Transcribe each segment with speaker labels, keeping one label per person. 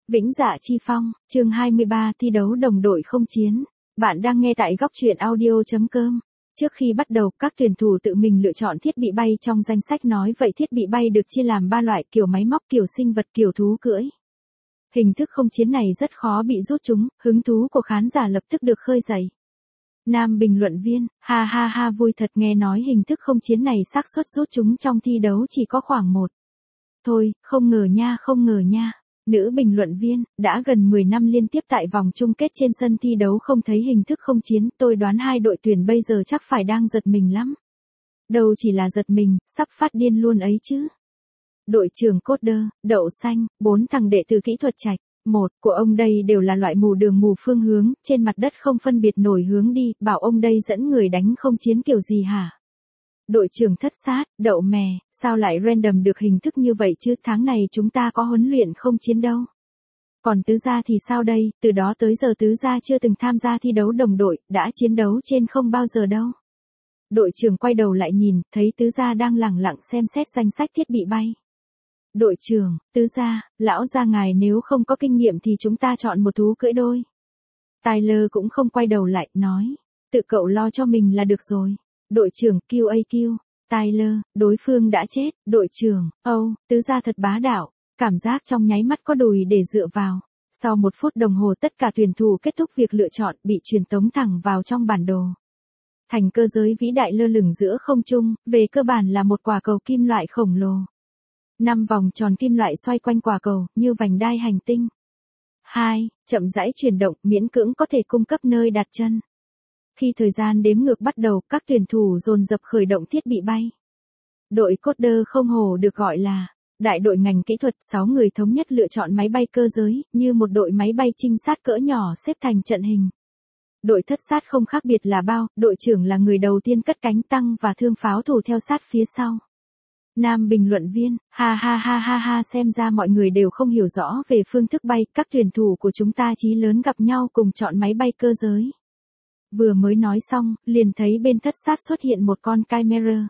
Speaker 1: Vĩnh Dạ Chi Phong, chương 23 thi đấu đồng đội không chiến. Bạn đang nghe tại góc truyện audio.com. Trước khi bắt đầu, các tuyển thủ tự mình lựa chọn thiết bị bay trong danh sách nói vậy thiết bị bay được chia làm 3 loại, kiểu máy móc, kiểu sinh vật, kiểu thú cưỡi. Hình thức không chiến này rất khó bị rút chúng, hứng thú của khán giả lập tức được khơi dậy. Nam bình luận viên, ha ha ha vui thật, nghe nói hình thức không chiến này xác suất rút chúng trong thi đấu chỉ có khoảng 1. Thôi, không ngờ nha, không ngờ nha. Nữ bình luận viên, đã gần 10 năm liên tiếp tại vòng chung kết trên sân thi đấu không thấy hình thức không chiến, tôi đoán hai đội tuyển bây giờ chắc phải đang giật mình lắm. Đâu chỉ là giật mình, sắp phát điên luôn ấy chứ. Đội trưởng Coder, đậu xanh, 4 thằng đệ tử kỹ thuật Trạch, 1 của ông đây đều là loại mù đường mù phương hướng, trên mặt đất không phân biệt nổi hướng đi, bảo ông đây dẫn người đánh không chiến kiểu gì hả? Đội trưởng Thất Sát, đậu mè, sao lại random được hình thức như vậy chứ, tháng này chúng ta có huấn luyện không chiến đâu. Còn tứ gia thì sao đây, từ đó tới giờ tứ gia chưa từng tham gia thi đấu đồng đội, đã chiến đấu trên không bao giờ đâu. Đội trưởng quay đầu lại nhìn, thấy tứ gia đang lẳng lặng xem xét danh sách thiết bị bay. Đội trưởng, tứ gia, lão gia ngài nếu không có kinh nghiệm thì chúng ta chọn một thú cưỡi đôi. Tyler cũng không quay đầu lại, nói, tự cậu lo cho mình là được rồi. Đội trưởng QAQ, Tyler, đối phương đã chết, đội trưởng, tứ gia thật bá đạo, cảm giác trong nháy mắt có đùi để dựa vào. Sau 1 phút đồng hồ tất cả tuyển thủ kết thúc việc lựa chọn, bị truyền tống thẳng vào trong bản đồ. Thành cơ giới vĩ đại lơ lửng giữa không trung, về cơ bản là một quả cầu kim loại khổng lồ. 5 vòng tròn kim loại xoay quanh quả cầu, như vành đai hành tinh. 2. Chậm rãi chuyển động, miễn cưỡng có thể cung cấp nơi đặt chân. Khi thời gian đếm ngược bắt đầu, các tuyển thủ dồn dập khởi động thiết bị bay. Đội Coder không hổ được gọi là đại đội ngành kỹ thuật, 6 người thống nhất lựa chọn máy bay cơ giới, như một đội máy bay trinh sát cỡ nhỏ xếp thành trận hình. Đội Thất Sát không khác biệt là bao, đội trưởng là người đầu tiên cất cánh tăng và thương pháo thủ theo sát phía sau. Nam bình luận viên, ha ha ha ha ha, xem ra mọi người đều không hiểu rõ về phương thức bay, các tuyển thủ của chúng ta chí lớn gặp nhau cùng chọn máy bay cơ giới. Vừa mới nói xong, liền thấy bên Thất Sát xuất hiện một con Chimera.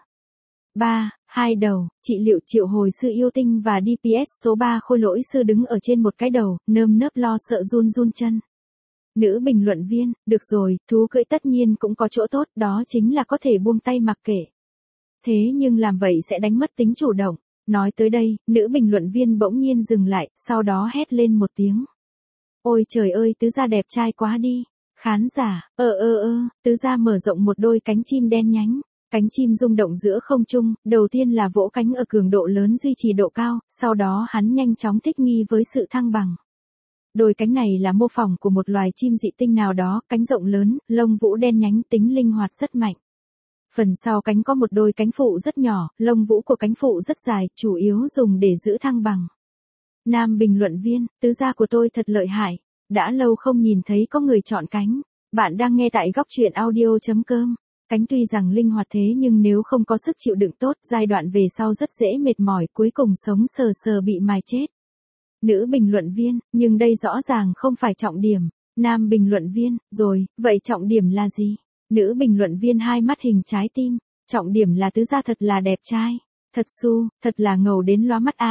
Speaker 1: 3, 2 đầu, trị liệu triệu hồi sư yêu tinh và DPS số 3 khôi lỗi sư đứng ở trên một cái đầu, nơm nớp lo sợ run run chân. Nữ bình luận viên, được rồi, thú cưỡi tất nhiên cũng có chỗ tốt, đó chính là có thể buông tay mặc kệ. Thế nhưng làm vậy sẽ đánh mất tính chủ động. Nói tới đây, nữ bình luận viên bỗng nhiên dừng lại, sau đó hét lên một tiếng. Ôi trời ơi, tứ gia đẹp trai quá đi. Khán giả, tứ gia mở rộng một đôi cánh chim đen nhánh. Cánh chim rung động giữa không trung, đầu tiên là vỗ cánh ở cường độ lớn duy trì độ cao, sau đó hắn nhanh chóng thích nghi với sự thăng bằng. Đôi cánh này là mô phỏng của một loài chim dị tinh nào đó, cánh rộng lớn, lông vũ đen nhánh, tính linh hoạt rất mạnh. Phần sau cánh có một đôi cánh phụ rất nhỏ, lông vũ của cánh phụ rất dài, chủ yếu dùng để giữ thăng bằng. Nam bình luận viên, tứ gia của tôi thật lợi hại. Đã lâu không nhìn thấy có người chọn cánh. Bạn đang nghe tại góc truyện audio.com. Cánh tuy rằng linh hoạt thế nhưng nếu không có sức chịu đựng tốt, giai đoạn về sau rất dễ mệt mỏi, cuối cùng sống sờ sờ bị mài chết. Nữ bình luận viên, nhưng đây rõ ràng không phải trọng điểm. Nam bình luận viên, rồi, vậy trọng điểm là gì? Nữ bình luận viên hai mắt hình trái tim. Trọng điểm là tứ gia thật là đẹp trai. Thật su, thật là ngầu đến lóa mắt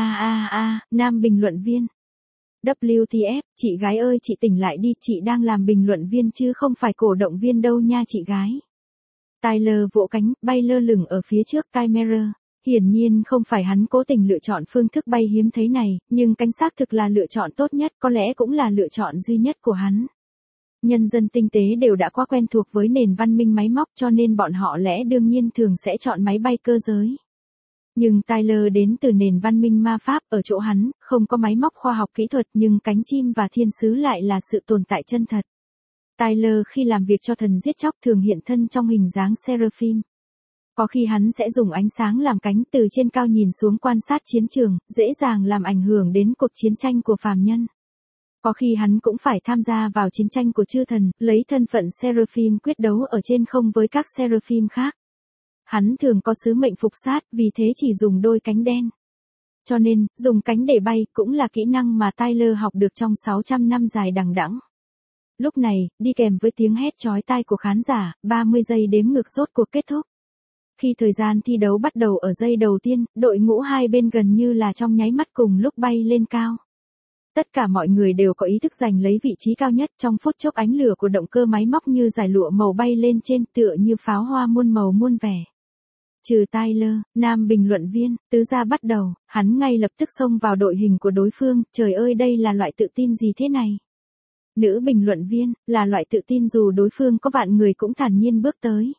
Speaker 1: Nam bình luận viên. WTF, chị gái ơi chị tỉnh lại đi, chị đang làm bình luận viên chứ không phải cổ động viên đâu nha chị gái. Tyler vỗ cánh, bay lơ lửng ở phía trước Chimera. Hiển nhiên không phải hắn cố tình lựa chọn phương thức bay hiếm thấy này, nhưng cánh xác thực là lựa chọn tốt nhất, có lẽ cũng là lựa chọn duy nhất của hắn. Nhân dân tinh tế đều đã quá quen thuộc với nền văn minh máy móc cho nên bọn họ lẽ đương nhiên thường sẽ chọn máy bay cơ giới. Nhưng Tyler đến từ nền văn minh ma pháp, ở chỗ hắn, không có máy móc khoa học kỹ thuật nhưng cánh chim và thiên sứ lại là sự tồn tại chân thật. Tyler khi làm việc cho thần giết chóc thường hiện thân trong hình dáng seraphim. Có khi hắn sẽ dùng ánh sáng làm cánh từ trên cao nhìn xuống quan sát chiến trường, dễ dàng làm ảnh hưởng đến cuộc chiến tranh của phàm nhân. Có khi hắn cũng phải tham gia vào chiến tranh của chư thần, lấy thân phận seraphim quyết đấu ở trên không với các seraphim khác. Hắn thường có sứ mệnh phục sát, vì thế chỉ dùng đôi cánh đen. Cho nên, dùng cánh để bay cũng là kỹ năng mà Tyler học được trong 600 năm dài đằng đẵng. Lúc này, đi kèm với tiếng hét chói tai của khán giả, 30 giây đếm ngược rốt cuộc kết thúc. Khi thời gian thi đấu bắt đầu ở giây đầu tiên, đội ngũ hai bên gần như là trong nháy mắt cùng lúc bay lên cao. Tất cả mọi người đều có ý thức giành lấy vị trí cao nhất, trong phút chốc ánh lửa của động cơ máy móc như dải lụa màu bay lên trên tựa như pháo hoa muôn màu muôn vẻ. Trừ Tyler, nam bình luận viên, tứ gia bắt đầu, hắn ngay lập tức xông vào đội hình của đối phương, trời ơi đây là loại tự tin gì thế này. Nữ bình luận viên, là loại tự tin dù đối phương có vạn người cũng thản nhiên bước tới.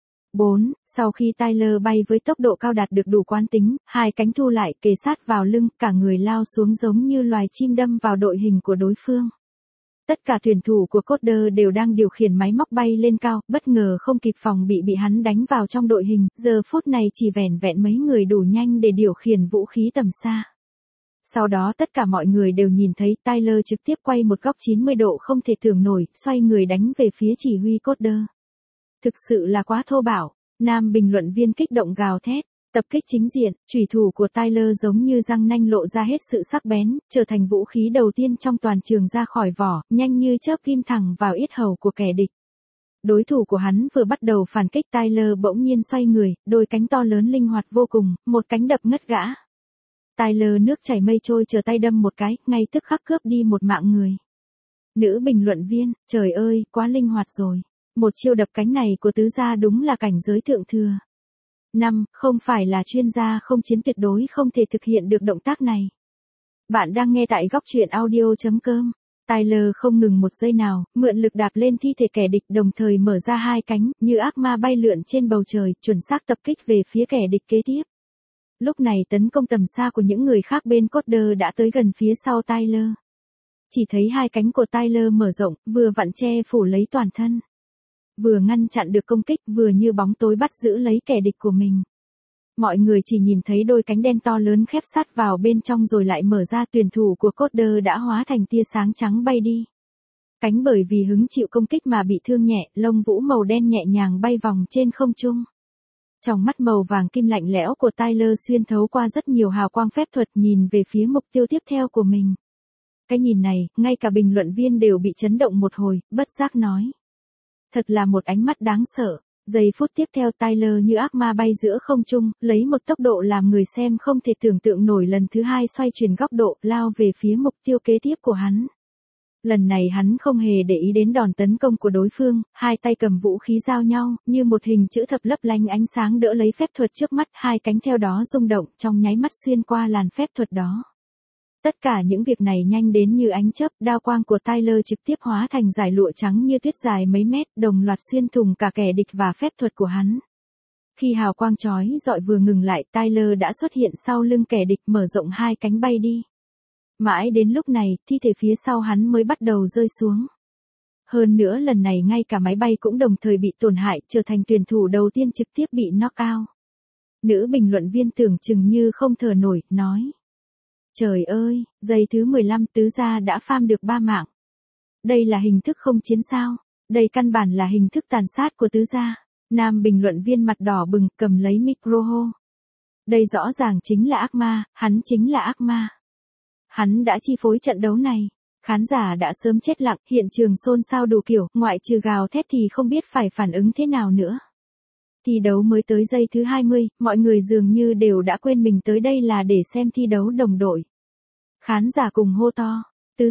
Speaker 1: 4. Sau khi Tyler bay với tốc độ cao đạt được đủ quán tính, hai cánh thu lại kề sát vào lưng, cả người lao xuống giống như loài chim đâm vào đội hình của đối phương. Tất cả tuyển thủ của Coder đều đang điều khiển máy móc bay lên cao, bất ngờ không kịp phòng bị hắn đánh vào trong đội hình, giờ phút này chỉ vẻn vẹn mấy người đủ nhanh để điều khiển vũ khí tầm xa. Sau đó tất cả mọi người đều nhìn thấy Tyler trực tiếp quay một góc 90 độ không thể tưởng nổi, xoay người đánh về phía chỉ huy Coder. Thực sự là quá thô bạo, nam bình luận viên kích động gào thét. Tập kích chính diện, chủy thủ của Tyler giống như răng nanh lộ ra hết sự sắc bén, trở thành vũ khí đầu tiên trong toàn trường ra khỏi vỏ, nhanh như chớp ghim thẳng vào yết hầu của kẻ địch. Đối thủ của hắn vừa bắt đầu phản kích, Tyler bỗng nhiên xoay người, đôi cánh to lớn linh hoạt vô cùng, một cánh đập ngất gã. Tyler nước chảy mây trôi trở tay đâm một cái, ngay tức khắc cướp đi một mạng người. Nữ bình luận viên, trời ơi, quá linh hoạt rồi. Một chiêu đập cánh này của tứ gia đúng là cảnh giới thượng thừa. 5. Không phải là chuyên gia không chiến tuyệt đối không thể thực hiện được động tác này. Bạn đang nghe tại góc truyện audio.com. Tyler không ngừng một giây nào, mượn lực đạp lên thi thể kẻ địch đồng thời mở ra hai cánh, như ác ma bay lượn trên bầu trời, chuẩn xác tập kích về phía kẻ địch kế tiếp. Lúc này tấn công tầm xa của những người khác bên Coder đã tới gần phía sau Tyler. Chỉ thấy hai cánh của Tyler mở rộng, vừa vặn che phủ lấy toàn thân. Vừa ngăn chặn được công kích, vừa như bóng tối bắt giữ lấy kẻ địch của mình. Mọi người chỉ nhìn thấy đôi cánh đen to lớn khép sát vào bên trong rồi lại mở ra, tuyển thủ của Coder đã hóa thành tia sáng trắng bay đi. Cánh bởi vì hứng chịu công kích mà bị thương nhẹ, lông vũ màu đen nhẹ nhàng bay vòng trên không trung. Trong mắt màu vàng kim lạnh lẽo của Tyler xuyên thấu qua rất nhiều hào quang phép thuật nhìn về phía mục tiêu tiếp theo của mình. Cái nhìn này, ngay cả bình luận viên đều bị chấn động một hồi, bất giác nói. Thật là một ánh mắt đáng sợ. Giây phút tiếp theo Tyler như ác ma bay giữa không trung, lấy một tốc độ làm người xem không thể tưởng tượng nổi, lần thứ hai xoay chuyển góc độ, lao về phía mục tiêu kế tiếp của hắn. Lần này hắn không hề để ý đến đòn tấn công của đối phương, hai tay cầm vũ khí giao nhau, như một hình chữ thập lấp lánh ánh sáng đỡ lấy phép thuật trước mắt, hai cánh theo đó rung động, trong nháy mắt xuyên qua làn phép thuật đó. Tất cả những việc này nhanh đến như ánh chớp, đao quang của Tyler trực tiếp hóa thành dải lụa trắng như tuyết dài mấy mét, đồng loạt xuyên thủng cả kẻ địch và phép thuật của hắn. Khi hào quang chói rọi vừa ngừng lại, Tyler đã xuất hiện sau lưng kẻ địch, mở rộng hai cánh bay đi. Mãi đến lúc này, thi thể phía sau hắn mới bắt đầu rơi xuống. Hơn nữa lần này ngay cả máy bay cũng đồng thời bị tổn hại, trở thành tuyển thủ đầu tiên trực tiếp bị knock out. Nữ bình luận viên tưởng chừng như không thở nổi, nói. Trời ơi, giây thứ 15 tứ gia đã farm được 3 mạng. Đây là hình thức không chiến sao? Đây căn bản là hình thức tàn sát của tứ gia. Nam bình luận viên mặt đỏ bừng cầm lấy micro hô. Đây rõ ràng chính là ác ma, hắn chính là ác ma. Hắn đã chi phối trận đấu này. Khán giả đã sớm chết lặng, hiện trường xôn xao đủ kiểu, ngoại trừ gào thét thì không biết phải phản ứng thế nào nữa. Thi đấu mới tới giây thứ 20, mọi người dường như đều đã quên mình tới đây là để xem thi đấu đồng đội. Khán giả cùng hô to,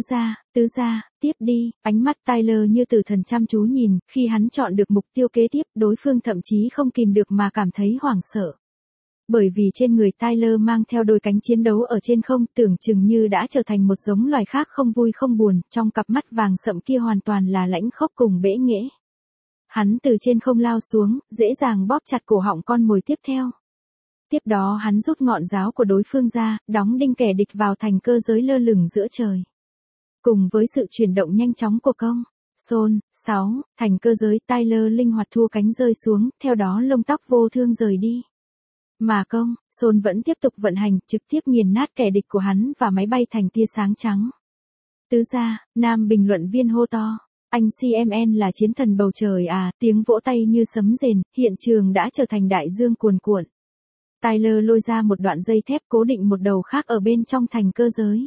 Speaker 1: tứ gia, tiếp đi, ánh mắt Tyler như tử thần chăm chú nhìn, khi hắn chọn được mục tiêu kế tiếp, đối phương thậm chí không kìm được mà cảm thấy hoảng sợ. Bởi vì trên người Tyler mang theo đôi cánh chiến đấu ở trên không, tưởng chừng như đã trở thành một giống loài khác không vui không buồn, trong cặp mắt vàng sậm kia hoàn toàn là lãnh khốc cùng bẽ nghễ. Hắn từ trên không lao xuống, dễ dàng bóp chặt cổ họng con mồi tiếp theo. Tiếp đó hắn rút ngọn giáo của đối phương ra, đóng đinh kẻ địch vào thành cơ giới lơ lửng giữa trời. Cùng với sự chuyển động nhanh chóng của công, Sol, 6, thành cơ giới Tyler linh hoạt thu cánh rơi xuống, theo đó lông tóc vô thương rời đi. Mà công, Sol vẫn tiếp tục vận hành, trực tiếp nghiền nát kẻ địch của hắn và máy bay thành tia sáng trắng. Tứ gia, nam bình luận viên hô to. Anh CMN là chiến thần bầu trời à, tiếng vỗ tay như sấm rền, hiện trường đã trở thành đại dương cuồn cuộn. Tyler lôi ra một đoạn dây thép cố định một đầu khác ở bên trong thành cơ giới.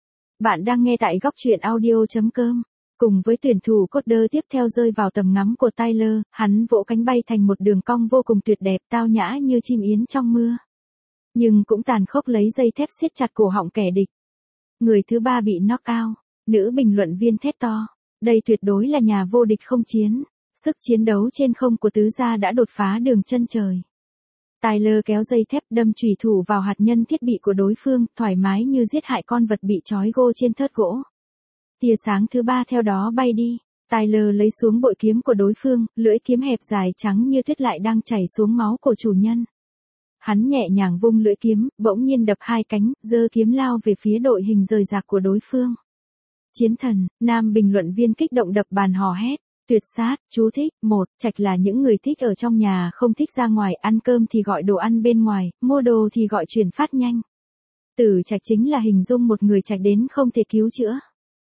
Speaker 1: Bạn đang nghe tại góc truyện audio.com. Cùng với tuyển thủ Coder tiếp theo rơi vào tầm ngắm của Tyler, hắn vỗ cánh bay thành một đường cong vô cùng tuyệt đẹp, tao nhã như chim yến trong mưa. Nhưng cũng tàn khốc lấy dây thép siết chặt cổ họng kẻ địch. Người thứ ba bị knock out. Nữ bình luận viên thét to. Đây tuyệt đối là nhà vô địch không chiến. Sức chiến đấu trên không của tứ gia đã đột phá đường chân trời. Tyler kéo dây thép đâm chủy thủ vào hạt nhân thiết bị của đối phương, thoải mái như giết hại con vật bị trói gô trên thớt gỗ. Tia sáng thứ ba theo đó bay đi. Tyler lấy xuống bội kiếm của đối phương, lưỡi kiếm hẹp dài trắng như tuyết lại đang chảy xuống máu của chủ nhân. Hắn nhẹ nhàng vung lưỡi kiếm, bỗng nhiên đập hai cánh, giơ kiếm lao về phía đội hình rời rạc của đối phương. Chiến thần, nam bình luận viên kích động đập bàn hò hét. Tuyệt sát, chú thích, 1, trạch là những người thích ở trong nhà không thích ra ngoài, ăn cơm thì gọi đồ ăn bên ngoài, mua đồ thì gọi chuyển phát nhanh. Tử trạch chính là hình dung một người trạch đến không thể cứu chữa.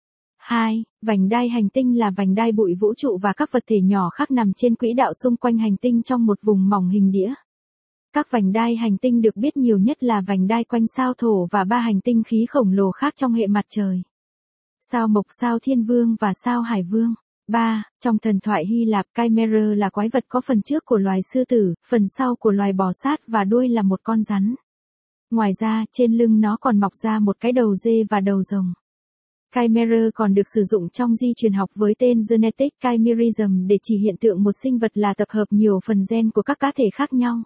Speaker 1: 2. Vành đai hành tinh là vành đai bụi vũ trụ và các vật thể nhỏ khác nằm trên quỹ đạo xung quanh hành tinh trong một vùng mỏng hình đĩa. Các vành đai hành tinh được biết nhiều nhất là vành đai quanh sao Thổ và ba hành tinh khí khổng lồ khác trong hệ mặt trời. Sao Mộc, sao Thiên Vương và sao Hải Vương. 3. Trong thần thoại Hy Lạp, Chimera là quái vật có phần trước của loài sư tử, phần sau của loài bò sát và đuôi là một con rắn. Ngoài ra, trên lưng nó còn mọc ra một cái đầu dê và đầu rồng. Chimera còn được sử dụng trong di truyền học với tên Genetic Chimerism để chỉ hiện tượng một sinh vật là tập hợp nhiều phần gen của các cá thể khác nhau.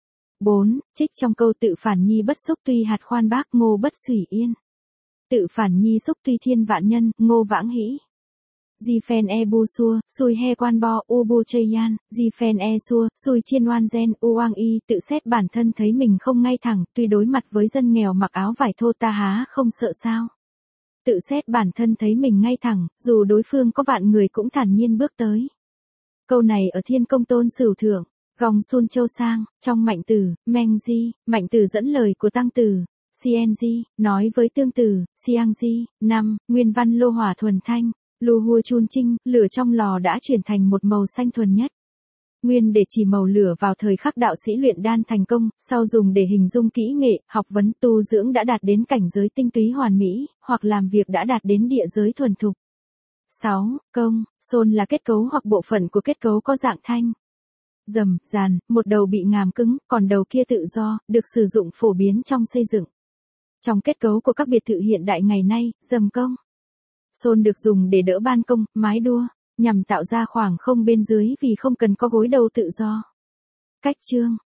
Speaker 1: 4. Trích trong câu tự phản nhi bất xúc tuy hạt khoan bác ngô bất xủy yên. Tự phản nhi xúc tuy thiên vạn nhân, ngô vãng hĩ. Di phen e bu xua, xui he quan bo, u bu chây yan, di phen e xua, xui chiên oan gen, u oang y, tự xét bản thân thấy mình không ngay thẳng, tuy đối mặt với dân nghèo mặc áo vải thô ta há không sợ sao. Tự xét bản thân thấy mình ngay thẳng, dù đối phương có vạn người cũng thản nhiên bước tới. Câu này ở Thiên Công Tôn Sửu Thượng, Gong Sun Châu Sang, trong Mạnh Tử, Meng Di, Mạnh Tử dẫn lời của Tăng Tử, CNG, nói với Tương Tử, Siang Di. 5. Nguyên văn lô hỏa thuần thanh. Lô hua chun trinh, lửa trong lò đã chuyển thành một màu xanh thuần nhất. Nguyên để chỉ màu lửa vào thời khắc đạo sĩ luyện đan thành công, sau dùng để hình dung kỹ nghệ, học vấn tu dưỡng đã đạt đến cảnh giới tinh túy hoàn mỹ, hoặc làm việc đã đạt đến địa giới thuần thục. 6. Công, xôn là kết cấu hoặc bộ phận của kết cấu có dạng thanh. Dầm, dàn, một đầu bị ngàm cứng, còn đầu kia tự do, được sử dụng phổ biến trong xây dựng. Trong kết cấu của các biệt thự hiện đại ngày nay, dầm công. Xôn được dùng để đỡ ban công, mái đua, nhằm tạo ra khoảng không bên dưới vì không cần có gối đầu tự do. Cách chương